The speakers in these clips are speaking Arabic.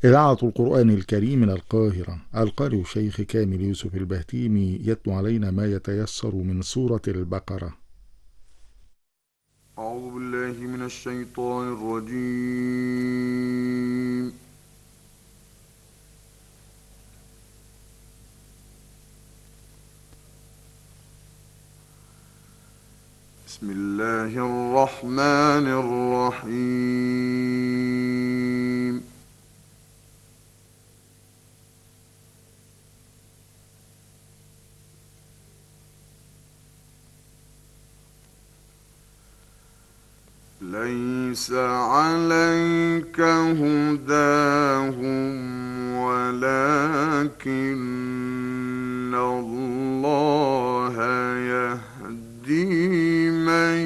إذاعة القرآن الكريم من القاهرة. القارئ الشيخ كامل يوسف البهتيمي يتلو علينا ما يتيسر من سورة البقرة. أعوذ بالله من الشيطان الرجيم. بسم الله الرحمن الرحيم. ليس عليك هداهم ولكن الله يهدي من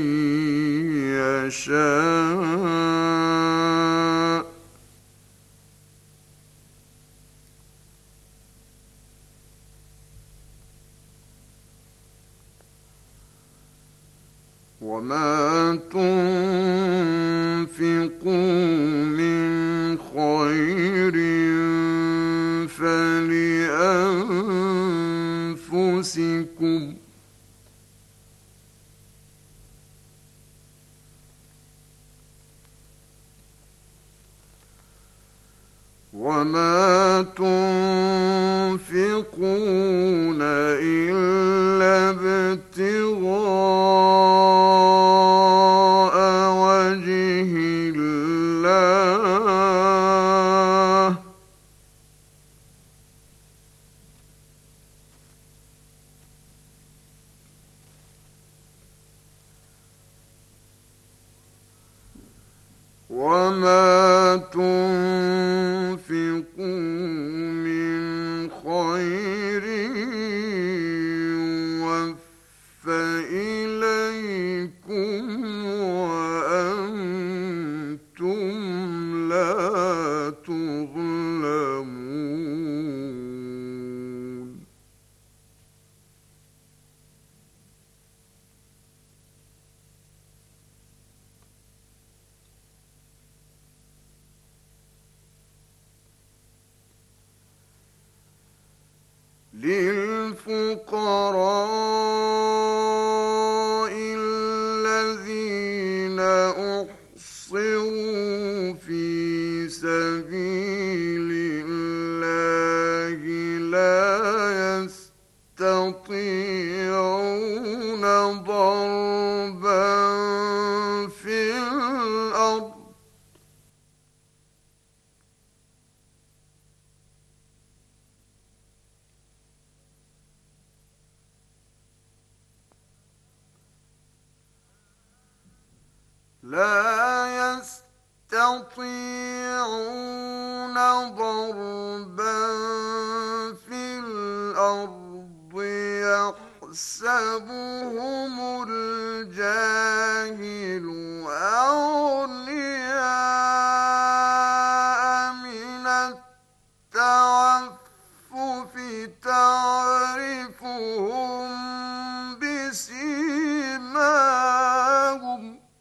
يشاء. وما تنفقوا من خير فلأنفسكم. وما تنفقون إلا ابتغاء وجه الله. وما تنفقوا من خير يوفى إليكم وأنتم لا تظلمون. للفقراء الذين أحصروا في سبيل الله لا يستطيعون ضربا في الأرض. ضربا في الأرض يحسبهم الجاهل أغنياء من التعفف تعرفهم بسيماهم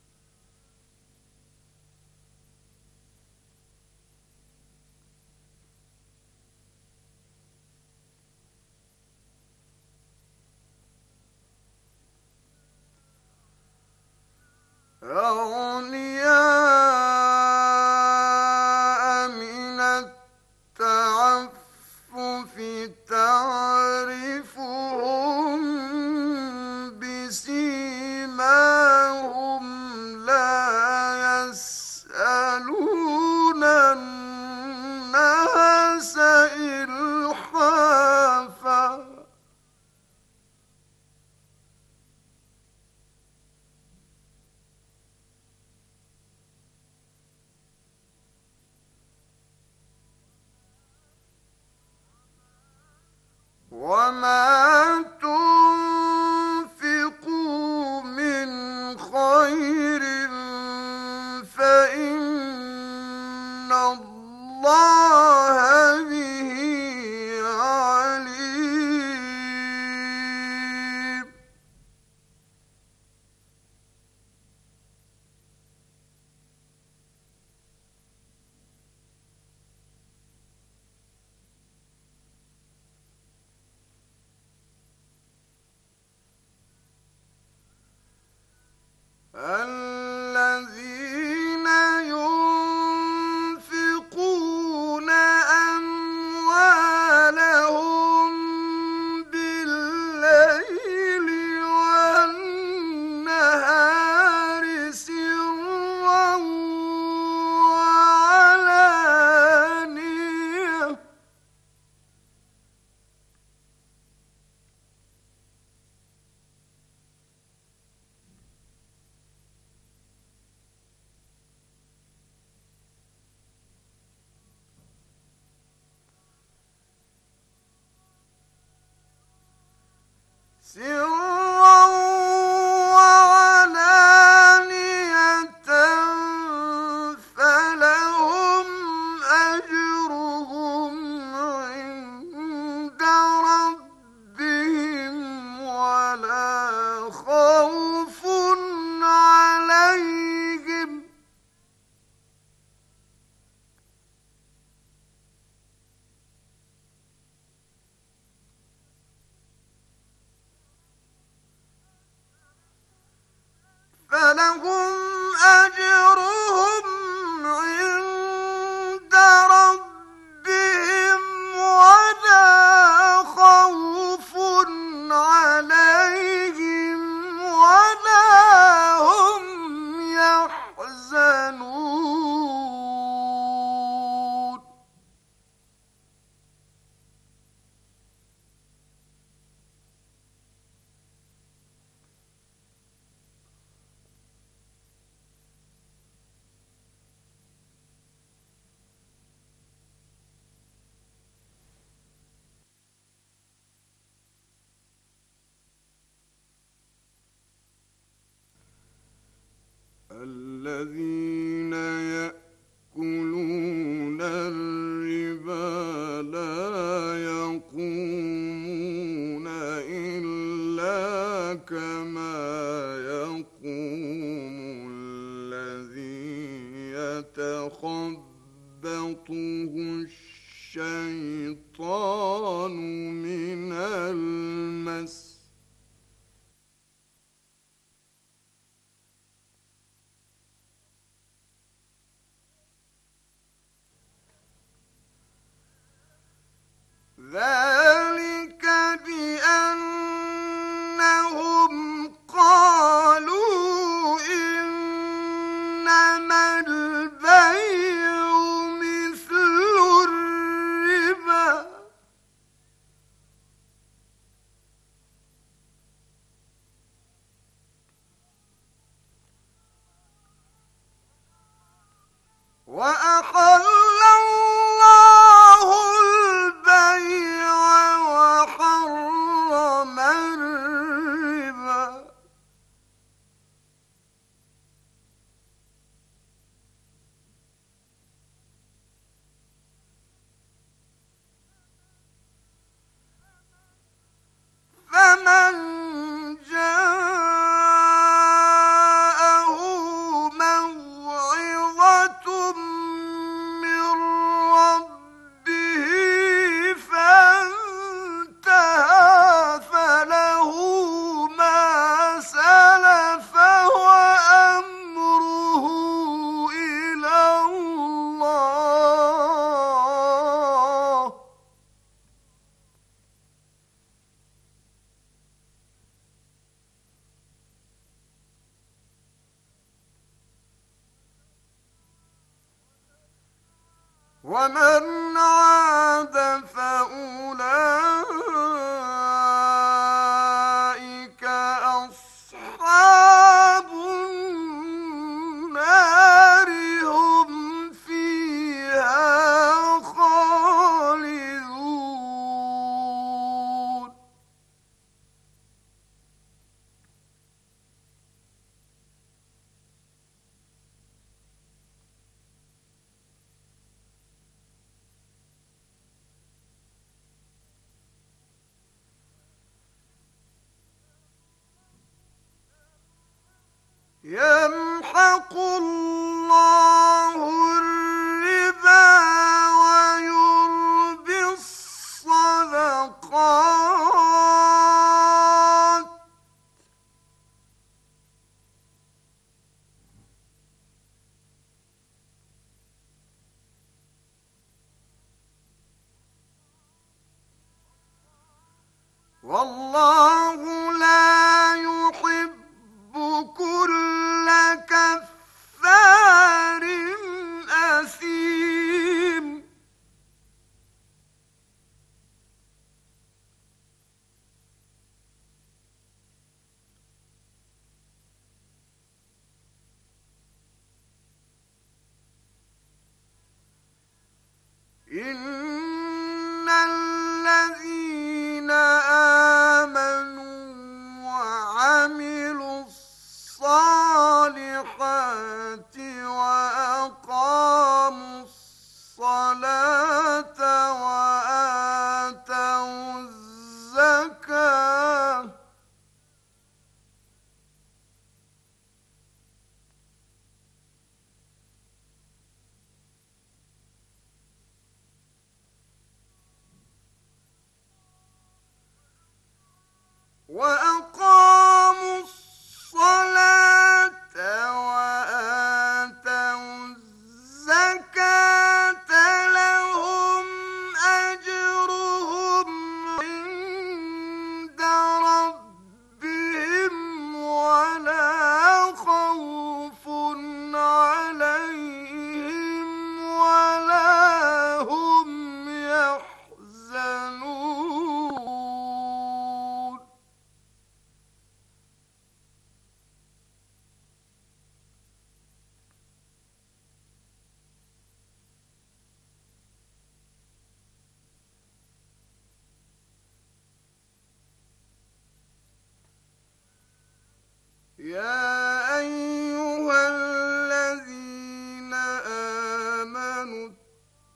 أغنياء من التعفف تعرفهم بسيماهم لا يسألون الناس إلحافا. وما تنفقوا من خير فإن الله به عليم. فلهم أجرهم عند ربهم ولا خوف عليهم ولا هم يحزنون الذين يأكلون الربا لا يقومون إلا كما يقوم الذي يتخبطه الشيطان من المس. ذلك بأنهم قالوا إنما البيع مثل الربا وأحل الله البيع وحرم الربا فمن جاءه موعظة من ربه فانتهى فله ما سلف وأمره إلى الله ومن عاد فأولئك أصحاب النار هم فيها خالدون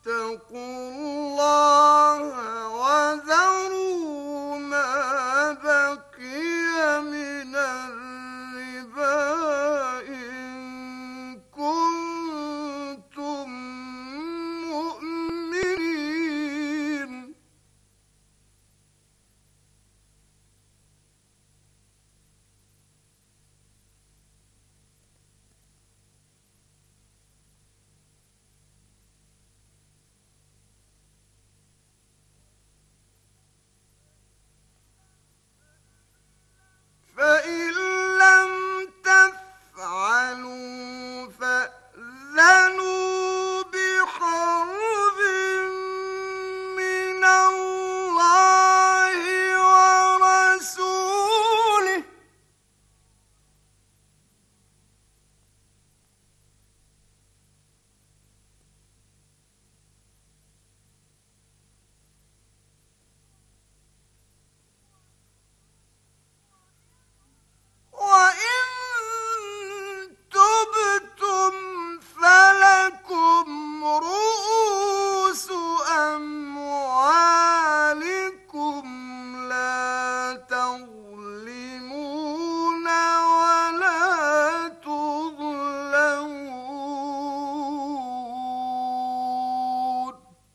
الله وذروا ما بقي من الربا إن كنتم مؤمنين. فإن لم تفعلوا فأذنوا بحرب من الله ورسوله. وإن تبتم فلكم رؤوس أموالكم لا تظلمون ولا تظلمون.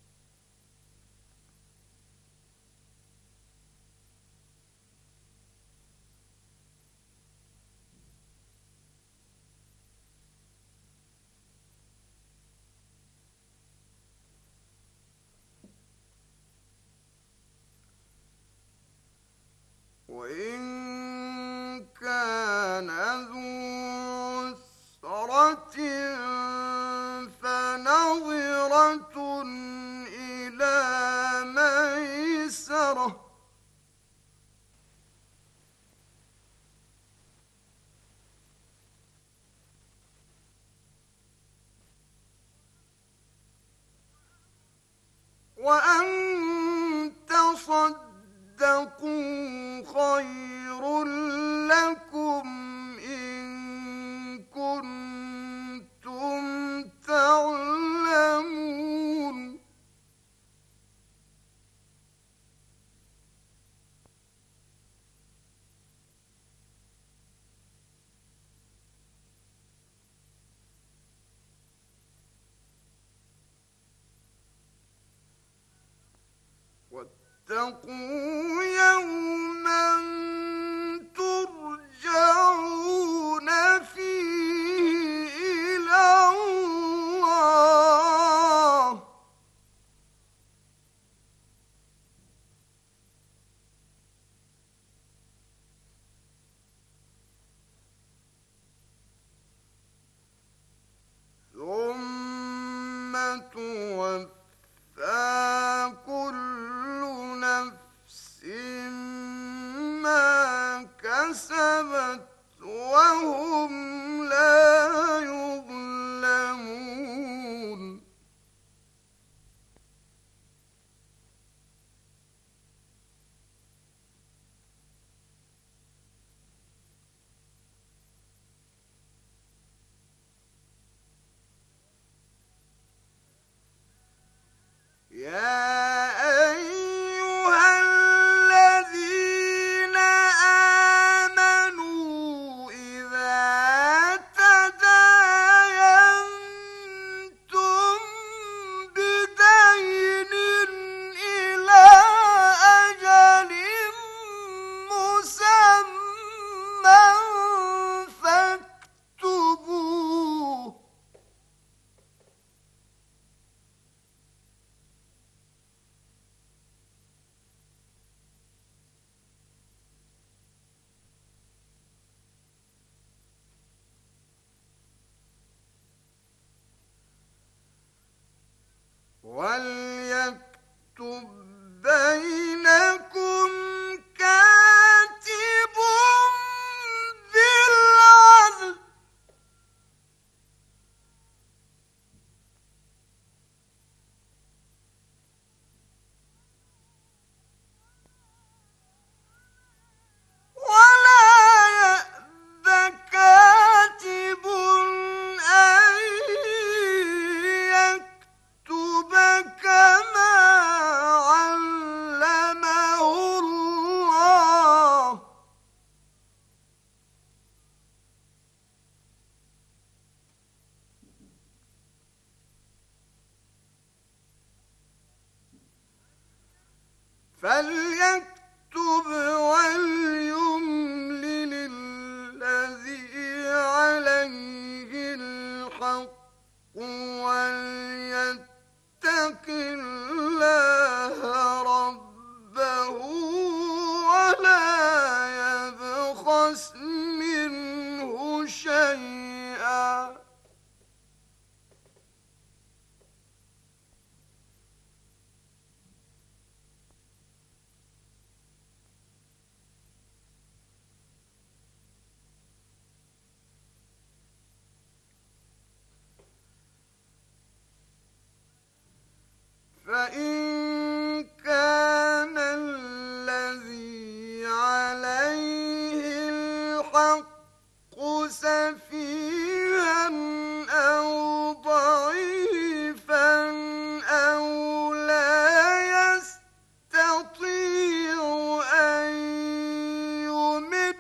وإن كان ذو عسرة فنظرة إلى ميسرة. وأن تصدقوا خير لكم إن كنتم تعلمون. واتقوا يوما ترجعون فيه إلى الله. ثم توفى كل نفس ما كسبت وهم لا يظلمون. يا أيها الذين آمنوا إذا تداينتم بدين إلى أجل مسمى فاكتبوه. وليكتب بينكم كاتب بالعدل. ولا يأب كاتب أن يكتب فليكتب وليملل الذي عليه الحق وليتق الله ربه ولا يبخس منه شيئا. فإن كان الذي عليه الحق سفيها أو ضعيفا أو لا يستطيع أن يمد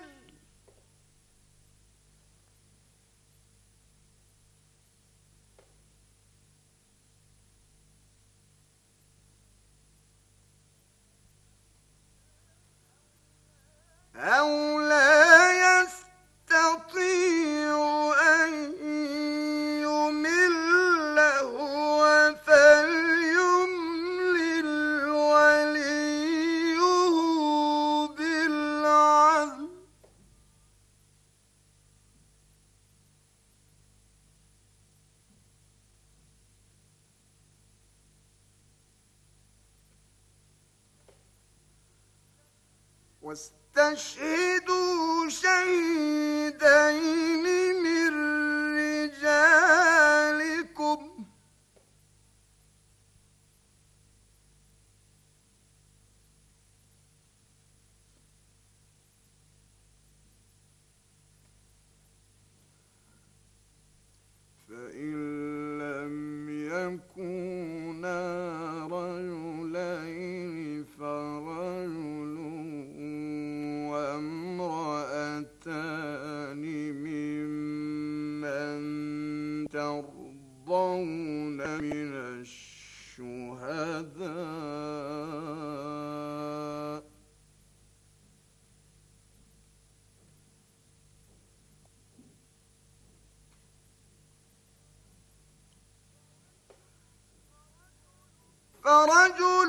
هو فليملل وليه بالعدل. واستشهدوا شهيدين من رجالكم فإن لم يكونا رجلين فرجل وامرأتان ممن ترضون من الشهداء فرجل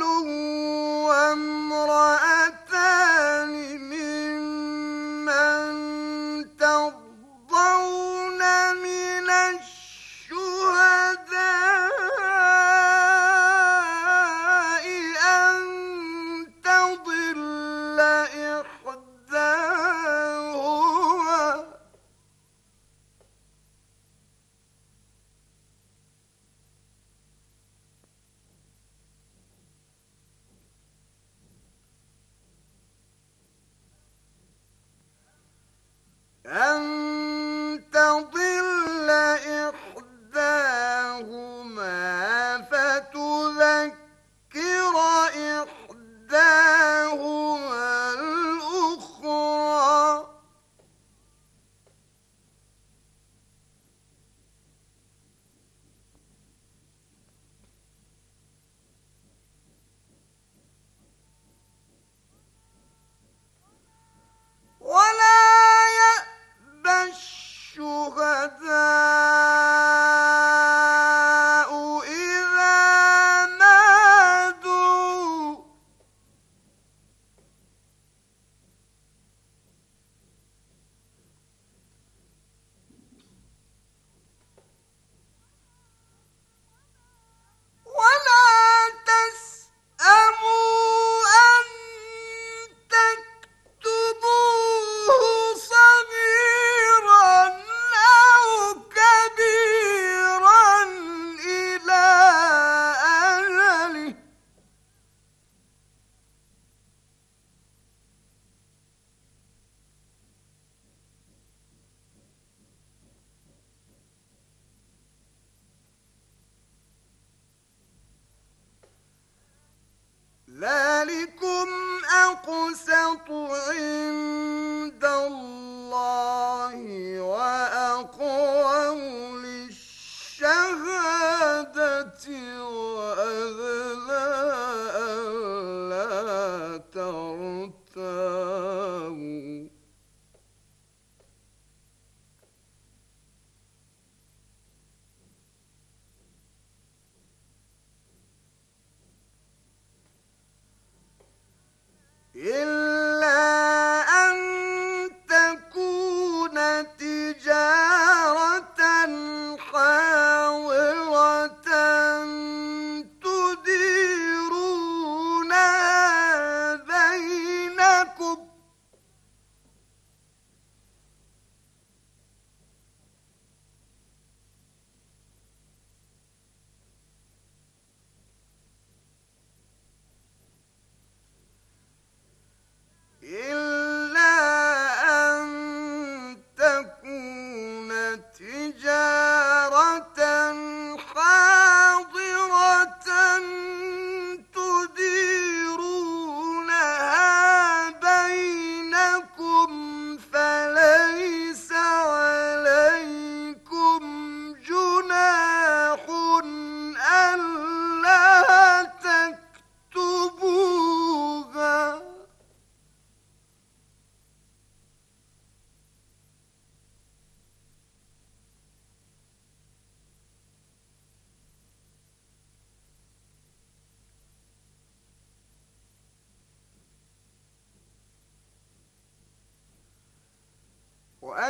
وامرأتان ممن ترضون من الشهداء أن تضل إحداهما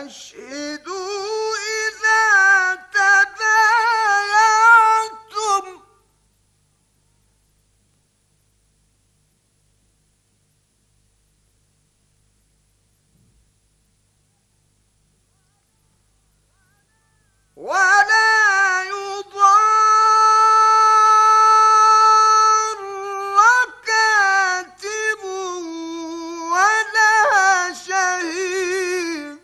واستشهدوا إذا تبايعتم ولا يضار كاتب ولا شهيد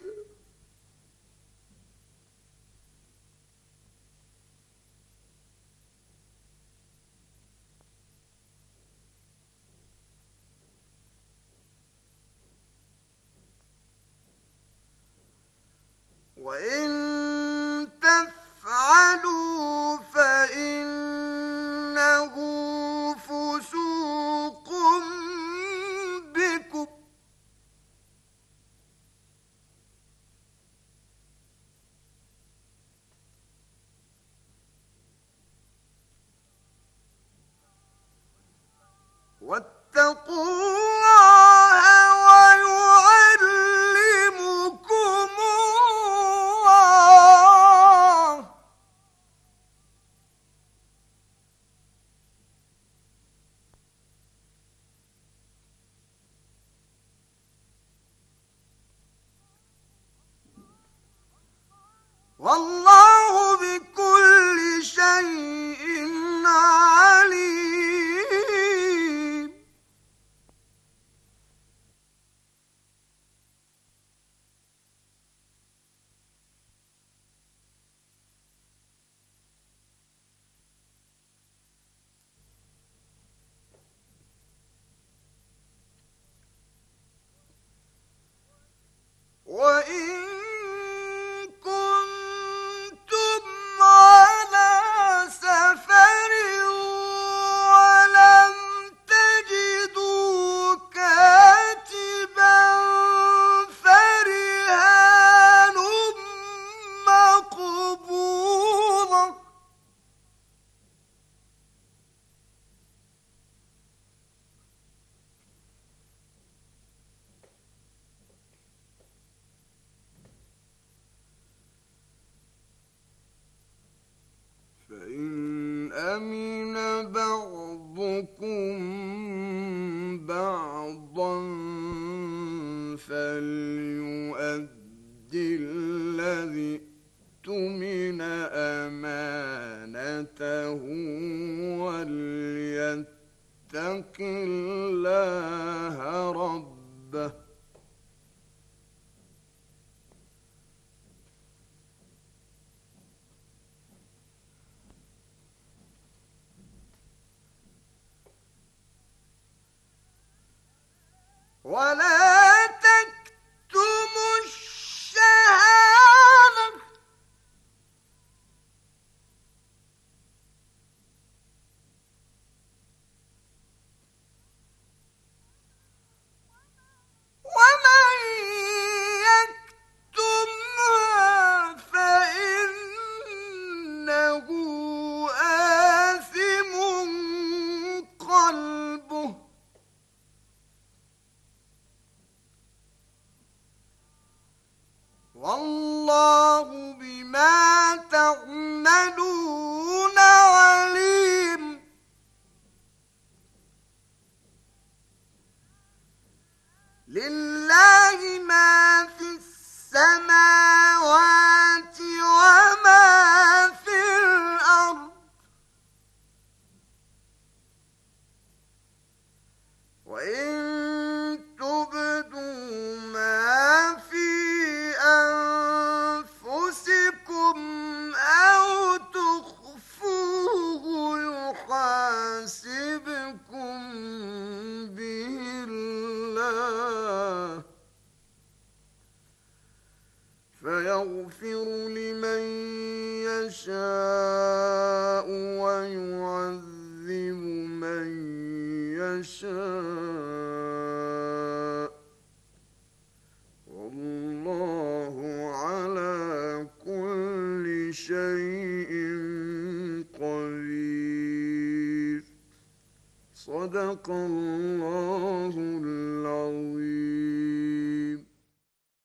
وإن تفعلوا فإنه فسوق بكم واتقوا الله ويعلمكم الله والله بكل شيء عليم وإن كنتم على سفر ولم تجدوا كاتبا فرهان مقبوضة فإن أمن بعضكم بعضا فليؤدي الذي اؤتمن أمانته وليتق الله ربه ولا تكتموا الشهادة ومن يكتمها فإنه آثم قلبه والله بما تعملون عليم لله ما في السماوات وما في الأرض وإن تبدوا ما في أنفسكم أو تخفوه يحاسبكم به الله فيغفر لمن يشاء ويعذب من يشاء والله على كل شيء قدير صدق الله